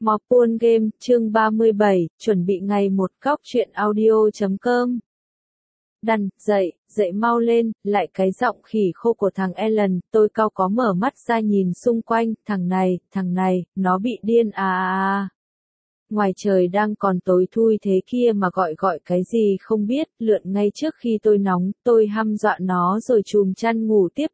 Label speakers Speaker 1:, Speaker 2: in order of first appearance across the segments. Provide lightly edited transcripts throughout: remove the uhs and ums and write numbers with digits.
Speaker 1: Mopun Game, chương 37, chuẩn bị ngày một góc truyện audio.com. Đằn, dậy mau lên, lại cái giọng khỉ khô của thằng Alan, tôi cau có mở mắt ra nhìn xung quanh, thằng này, nó bị điên à. Ngoài trời đang còn tối thui thế kia mà gọi cái gì không biết, lượn ngay trước khi tôi nóng, tôi hăm dọa nó rồi chùm chăn ngủ tiếp,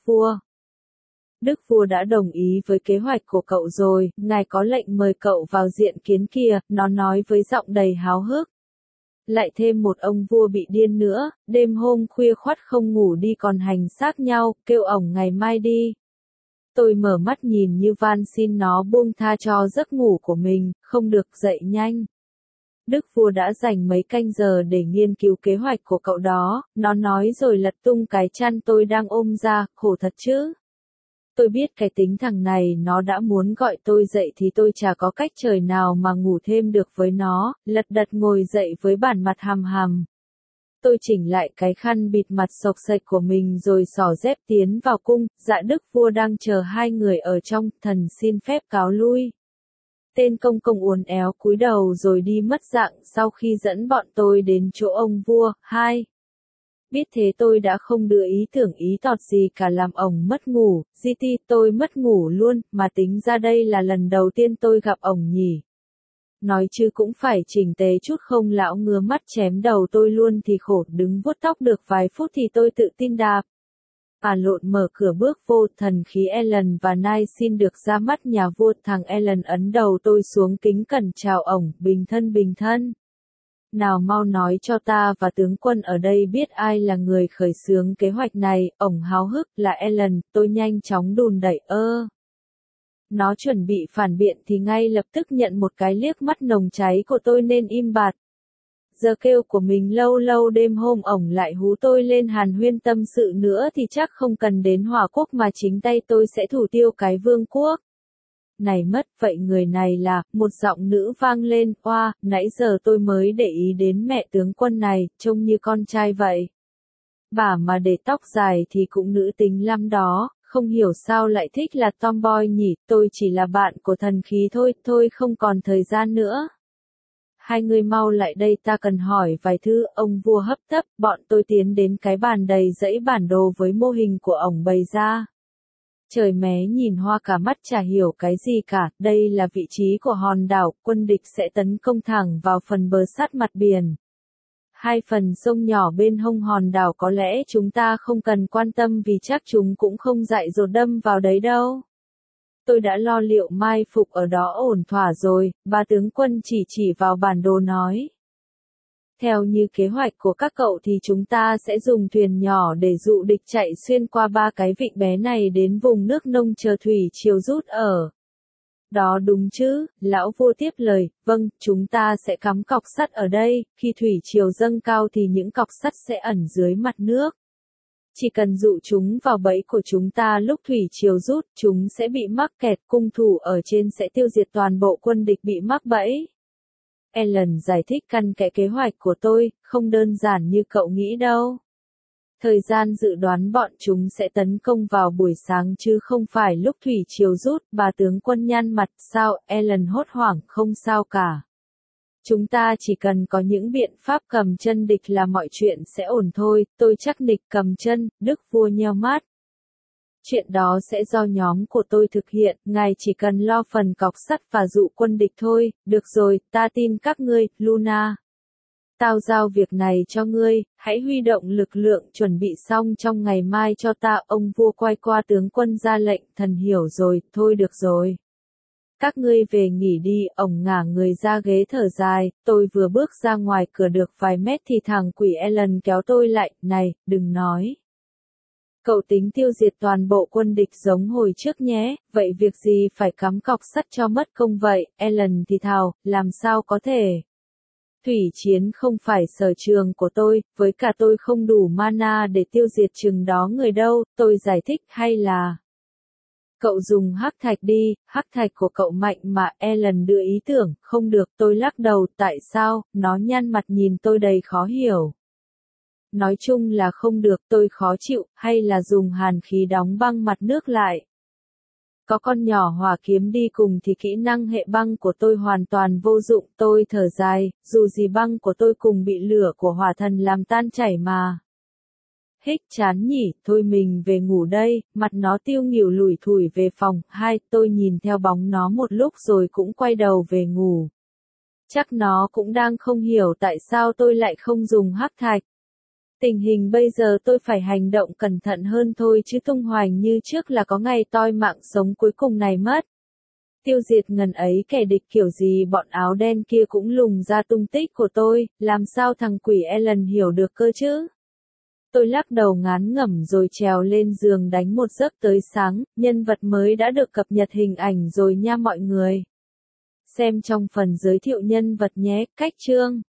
Speaker 1: Đức vua đã đồng ý với kế hoạch của cậu rồi, ngài có lệnh mời cậu vào diện kiến kìa, nó nói với giọng đầy háo hức. Lại thêm một ông vua bị điên nữa, đêm hôm khuya khoắt không ngủ đi còn hành xác nhau, kêu ổng ngày mai đi. Tôi mở mắt nhìn như van xin nó buông tha cho giấc ngủ của mình, không được dậy nhanh. Đức vua đã dành mấy canh giờ để nghiên cứu kế hoạch của cậu đó, nó nói rồi lật tung cái chăn tôi đang ôm ra, khổ thật chứ. Tôi biết cái tính thằng này nó đã muốn gọi tôi dậy thì tôi chả có cách trời nào mà ngủ thêm được với nó, lật đật ngồi dậy với bản mặt hằm. Tôi chỉnh lại cái khăn bịt mặt xộc xệch của mình rồi xỏ dép tiến vào cung, dạ đức vua đang chờ hai người ở trong, thần xin phép cáo lui. Tên công công uốn éo cúi đầu rồi đi mất dạng sau khi dẫn bọn tôi đến chỗ ông vua, Biết thế tôi đã không đưa ý tưởng ý tọt gì cả làm ổng mất ngủ, tôi mất ngủ luôn, mà tính ra đây là lần đầu tiên tôi gặp ổng nhỉ. Nói chứ cũng phải chỉnh tề chút không lão ngứa mắt chém đầu tôi luôn thì khổ, đứng vuốt tóc được vài phút thì tôi tự tin đạp. Lộn mở cửa bước vô, thần khí Alan và Nai xin được ra mắt nhà vua, thằng Alan ấn đầu tôi xuống kính cẩn chào ổng, bình thân. Nào mau nói cho ta và tướng quân ở đây biết ai là người khởi xướng kế hoạch này, ổng háo hức, là Alan, tôi nhanh chóng đùn đẩy Nó chuẩn bị phản biện thì ngay lập tức nhận một cái liếc mắt nồng cháy của tôi nên im bặt. Giờ kêu của mình lâu đêm hôm ổng lại hú tôi lên hàn huyên tâm sự nữa thì chắc không cần đến Hỏa Quốc mà chính tay tôi sẽ thủ tiêu cái vương quốc. Này mất, vậy người này là, một giọng nữ vang lên, nãy giờ tôi mới để ý đến mẹ tướng quân này, trông như con trai vậy. Bà mà để tóc dài thì cũng nữ tính lắm đó, không hiểu sao lại thích là tomboy nhỉ, tôi chỉ là bạn của thần khí thôi không còn thời gian nữa. Hai người mau lại đây ta cần hỏi vài thứ, ông vua hấp tấp, bọn tôi tiến đến cái bàn đầy dãy bản đồ với mô hình của ổng bày ra. Trời mé nhìn hoa cả mắt chả hiểu cái gì cả, đây là vị trí của hòn đảo, quân địch sẽ tấn công thẳng vào phần bờ sát mặt biển. Hai phần sông nhỏ bên hông hòn đảo có lẽ chúng ta không cần quan tâm vì chắc chúng cũng không dại dột đâm vào đấy đâu. Tôi đã lo liệu mai phục ở đó ổn thỏa rồi, bà tướng quân chỉ vào bản đồ nói. Theo như kế hoạch của các cậu thì chúng ta sẽ dùng thuyền nhỏ để dụ địch chạy xuyên qua ba cái vịnh bé này đến vùng nước nông chờ thủy triều rút ở. Đó đúng chứ, lão vua tiếp lời, vâng, chúng ta sẽ cắm cọc sắt ở đây, khi thủy triều dâng cao thì những cọc sắt sẽ ẩn dưới mặt nước. Chỉ cần dụ chúng vào bẫy của chúng ta lúc thủy triều rút, chúng sẽ bị mắc kẹt, cung thủ ở trên sẽ tiêu diệt toàn bộ quân địch bị mắc bẫy. Alan giải thích căn kẽ kế hoạch của tôi, không đơn giản như cậu nghĩ đâu. Thời gian dự đoán bọn chúng sẽ tấn công vào buổi sáng chứ không phải lúc thủy triều rút, bà tướng quân nhăn mặt, sao, Alan hốt hoảng, không sao cả. Chúng ta chỉ cần có những biện pháp cầm chân địch là mọi chuyện sẽ ổn thôi, tôi chắc địch cầm chân, đức vua nheo mắt. Chuyện đó sẽ do nhóm của tôi thực hiện, ngài chỉ cần lo phần cọc sắt và dụ quân địch thôi, được rồi, ta tin các ngươi, Luna. Tao giao việc này cho ngươi, hãy huy động lực lượng chuẩn bị xong trong ngày mai cho ta, ông vua quay qua tướng quân ra lệnh, thần hiểu rồi, thôi được rồi. Các ngươi về nghỉ đi, ổng ngả người ra ghế thở dài, tôi vừa bước ra ngoài cửa được vài mét thì thằng quỷ Alan kéo tôi lại, này, đừng nói. Cậu tính tiêu diệt toàn bộ quân địch giống hồi trước nhé, vậy việc gì phải cắm cọc sắt cho mất công vậy, Alan thì thào, làm sao có thể. Thủy chiến không phải sở trường của tôi, với cả tôi không đủ mana để tiêu diệt chừng đó người đâu, tôi giải thích hay là. Cậu dùng hắc thạch đi, hắc thạch của cậu mạnh mà, Alan đưa ý tưởng, không được, tôi lắc đầu, tại sao, nó nhăn mặt nhìn tôi đầy khó hiểu. Nói chung là không được, tôi khó chịu, hay là dùng hàn khí đóng băng mặt nước lại. Có con nhỏ hỏa kiếm đi cùng thì kỹ năng hệ băng của tôi hoàn toàn vô dụng, tôi thở dài, dù gì băng của tôi cùng bị lửa của hỏa thần làm tan chảy mà. Hích chán nhỉ, thôi mình về ngủ đây, mặt nó tiêu nghỉu lủi thủi về phòng, tôi nhìn theo bóng nó một lúc rồi cũng quay đầu về ngủ. Chắc nó cũng đang không hiểu tại sao tôi lại không dùng hắc thạch. Tình hình bây giờ tôi phải hành động cẩn thận hơn thôi chứ tung hoành như trước là có ngày toi mạng sống cuối cùng này mất. Tiêu diệt ngần ấy kẻ địch kiểu gì bọn áo đen kia cũng lùng ra tung tích của tôi, làm sao thằng quỷ Alan hiểu được cơ chứ? Tôi lắc đầu ngán ngẩm rồi trèo lên giường đánh một giấc tới sáng, nhân vật mới đã được cập nhật hình ảnh rồi nha mọi người. Xem trong phần giới thiệu nhân vật nhé, cách chương.